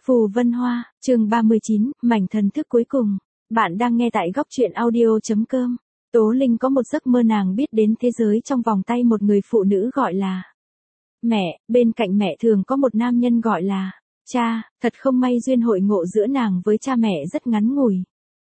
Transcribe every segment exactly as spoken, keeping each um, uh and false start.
Phù Vân Hoa, chương ba mươi chín, mảnh thần thức cuối cùng. Bạn đang nghe tại góc truyện audio.com. Tố Linh có một giấc mơ nàng biết đến thế giới trong vòng tay một người phụ nữ gọi là mẹ, bên cạnh mẹ thường có một nam nhân gọi là cha, thật không may duyên hội ngộ giữa nàng với cha mẹ rất ngắn ngủi.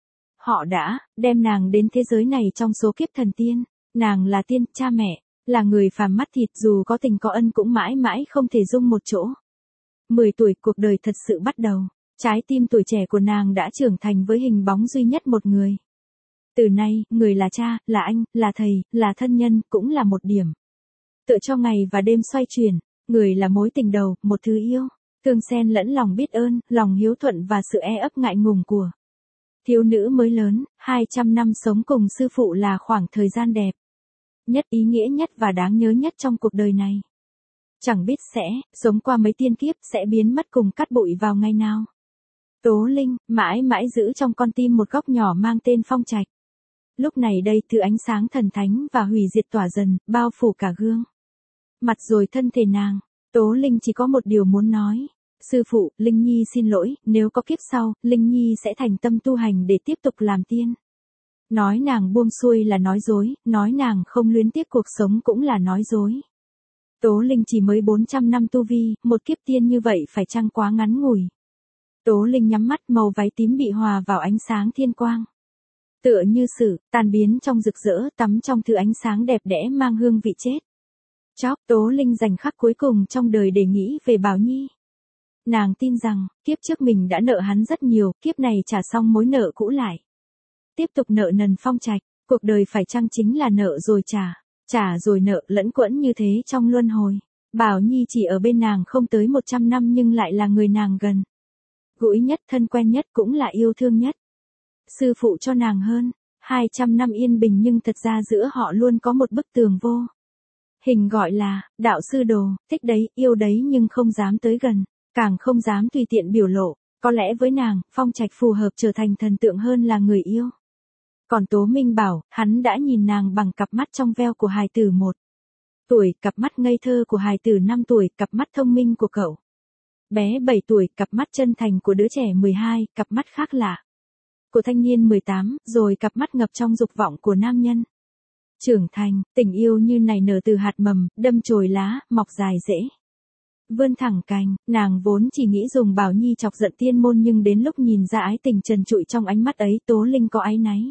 Họ đã đem nàng đến thế giới này trong số kiếp thần tiên, nàng là tiên, cha mẹ là người phàm mắt thịt, dù có tình có ân cũng mãi mãi không thể dung một chỗ. mười tuổi cuộc đời thật sự bắt đầu, trái tim tuổi trẻ của nàng đã trưởng thành với hình bóng duy nhất một người. Từ nay, người là cha, là anh, là thầy, là thân nhân, cũng là một điểm tựa cho ngày và đêm xoay chuyển, người là mối tình đầu, một thứ yêu, thương xen lẫn lòng biết ơn, lòng hiếu thuận và sự e ấp ngại ngùng của thiếu nữ mới lớn. Hai trăm năm sống cùng sư phụ là khoảng thời gian đẹp nhất, ý nghĩa nhất và đáng nhớ nhất trong cuộc đời này. Chẳng biết sẽ sống qua mấy tiên kiếp, sẽ biến mất cùng cát bụi vào ngày nào. Tố Linh mãi mãi giữ trong con tim một góc nhỏ mang tên Phong Trạch. Lúc này đây, thứ ánh sáng thần thánh và hủy diệt tỏa dần, bao phủ cả gương mặt rồi thân thể nàng. Tố Linh chỉ có một điều muốn nói. Sư phụ, Linh Nhi xin lỗi, nếu có kiếp sau, Linh Nhi sẽ thành tâm tu hành để tiếp tục làm tiên. Nói nàng buông xuôi là nói dối, nói nàng không luyến tiếc cuộc sống cũng là nói dối. Tố Linh chỉ mới bốn trăm năm tu vi, một kiếp tiên như vậy phải chăng quá ngắn ngủi. Tố Linh nhắm mắt, màu váy tím bị hòa vào ánh sáng thiên quang. Tựa như sự tan biến trong rực rỡ, tắm trong thứ ánh sáng đẹp đẽ mang hương vị chết chóc. Tố Linh dành khắc cuối cùng trong đời để nghĩ về Bảo Nhi. Nàng tin rằng, kiếp trước mình đã nợ hắn rất nhiều, kiếp này trả xong mối nợ cũ lại. Tiếp tục nợ nần Phong Trạch, cuộc đời phải chăng chính là nợ rồi trả, trả rồi nợ, lẫn quẫn như thế trong luân hồi. Bảo Nhi chỉ ở bên nàng không tới một trăm năm nhưng lại là người nàng gần gũi nhất, thân quen nhất, cũng là yêu thương nhất. Sư phụ cho nàng hơn hai trăm năm yên bình, nhưng thật ra giữa họ luôn có một bức tường vô hình gọi là đạo sư đồ, thích đấy, yêu đấy nhưng không dám tới gần, càng không dám tùy tiện biểu lộ. Có lẽ với nàng, Phong Trạch phù hợp trở thành thần tượng hơn là người yêu. Còn Tố Minh bảo, hắn đã nhìn nàng bằng cặp mắt trong veo của hài tử một tuổi, cặp mắt ngây thơ của hài tử năm tuổi, cặp mắt thông minh của cậu bé bảy tuổi, cặp mắt chân thành của đứa trẻ mười hai, cặp mắt khác lạ của thanh niên mười tám, rồi cặp mắt ngập trong dục vọng của nam nhân trưởng thành. Tình yêu như này nở từ hạt mầm, đâm chồi lá, mọc dài rễ, vươn thẳng cành. Nàng vốn chỉ nghĩ dùng Bảo Nhi chọc giận tiên môn, nhưng đến lúc nhìn ra ái tình trần trụi trong ánh mắt ấy, Tố Linh có áy náy,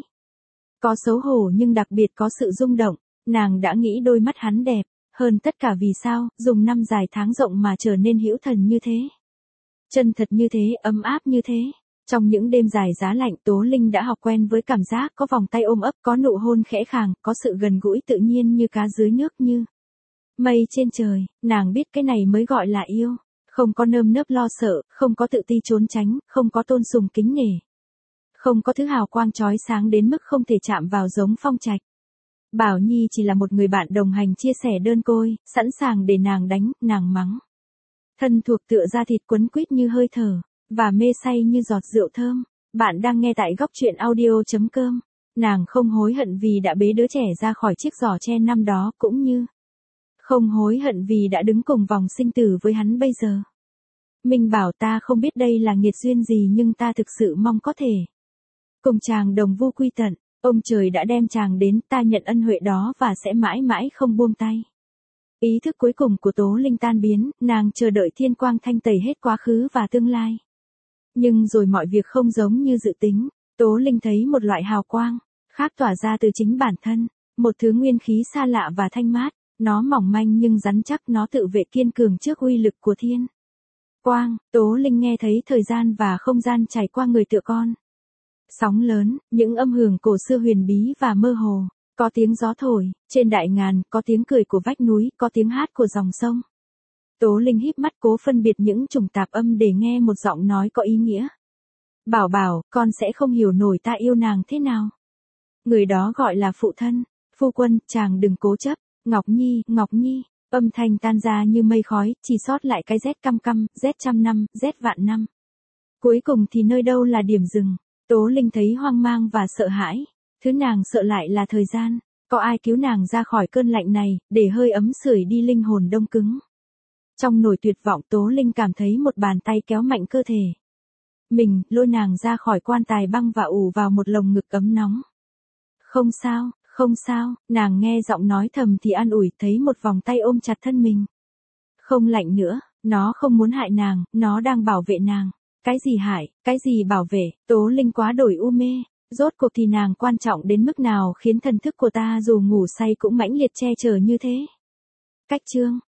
có xấu hổ, nhưng đặc biệt có sự rung động. Nàng đã nghĩ đôi mắt hắn đẹp hơn tất cả, vì sao dùng năm dài tháng rộng mà trở nên hữu thần như thế, chân thật như thế, ấm áp như thế. Trong những đêm dài giá lạnh, Tố Linh đã học quen với cảm giác có vòng tay ôm ấp, có nụ hôn khẽ khàng, có sự gần gũi tự nhiên như cá dưới nước, như mây trên trời. Nàng biết cái này mới gọi là yêu, không có nơm nớp lo sợ, không có tự ti trốn tránh, không có tôn sùng kính nể, không có thứ hào quang chói sáng đến mức không thể chạm vào giống Phong Trạch. Bảo Nhi chỉ là một người bạn đồng hành chia sẻ đơn côi, sẵn sàng để nàng đánh, nàng mắng, thân thuộc tựa da thịt, quấn quýt như hơi thở, và mê say như giọt rượu thơm. Bạn đang nghe tại góc truyện audio.com. Nàng không hối hận vì đã bế đứa trẻ ra khỏi chiếc giỏ tre năm đó, cũng như không hối hận vì đã đứng cùng vòng sinh tử với hắn bây giờ. Minh bảo, ta không biết đây là nghiệt duyên gì, nhưng ta thực sự mong có thể cùng chàng đồng vu quy tận. Ông trời đã đem chàng đến, ta nhận ân huệ đó và sẽ mãi mãi không buông tay. Ý thức cuối cùng của Tố Linh tan biến, nàng chờ đợi thiên quang thanh tẩy hết quá khứ và tương lai. Nhưng rồi mọi việc không giống như dự tính. Tố Linh thấy một loại hào quang khác tỏa ra từ chính bản thân, một thứ nguyên khí xa lạ và thanh mát. Nó mỏng manh nhưng rắn chắc, nó tự vệ kiên cường trước uy lực của thiên quang. Tố Linh nghe thấy thời gian và không gian chảy qua người tựa con sóng lớn, những âm hưởng cổ xưa huyền bí và mơ hồ. Có tiếng gió thổi trên đại ngàn, có tiếng cười của vách núi, có tiếng hát của dòng sông. Tố Linh híp mắt cố phân biệt những chủng tạp âm để nghe một giọng nói có ý nghĩa. Bảo bảo, con sẽ không hiểu nổi ta yêu nàng thế nào. Người đó gọi là phụ thân, phu quân, chàng đừng cố chấp. Ngọc Nhi, Ngọc Nhi, âm thanh tan ra như mây khói, chỉ sót lại cái rét căm căm, rét trăm năm, rét vạn năm. Cuối cùng thì nơi đâu là điểm dừng? Tố Linh thấy hoang mang và sợ hãi. Thứ nàng sợ lại là thời gian. Có ai cứu nàng ra khỏi cơn lạnh này, để hơi ấm sưởi đi linh hồn đông cứng. Trong nỗi tuyệt vọng, Tố Linh cảm thấy một bàn tay kéo mạnh cơ thể. mình, lôi nàng ra khỏi quan tài băng và ủ vào một lồng ngực ấm nóng. Không sao, không sao, nàng nghe giọng nói thầm thì an ủi, thấy một vòng tay ôm chặt thân mình. Không lạnh nữa, nó không muốn hại nàng, nó đang bảo vệ nàng. Cái gì hại, cái gì bảo vệ, Tố Linh quá đổi u mê. Rốt cuộc thì nàng quan trọng đến mức nào khiến thần thức của ta dù ngủ say cũng mãnh liệt che chở như thế. Cách chương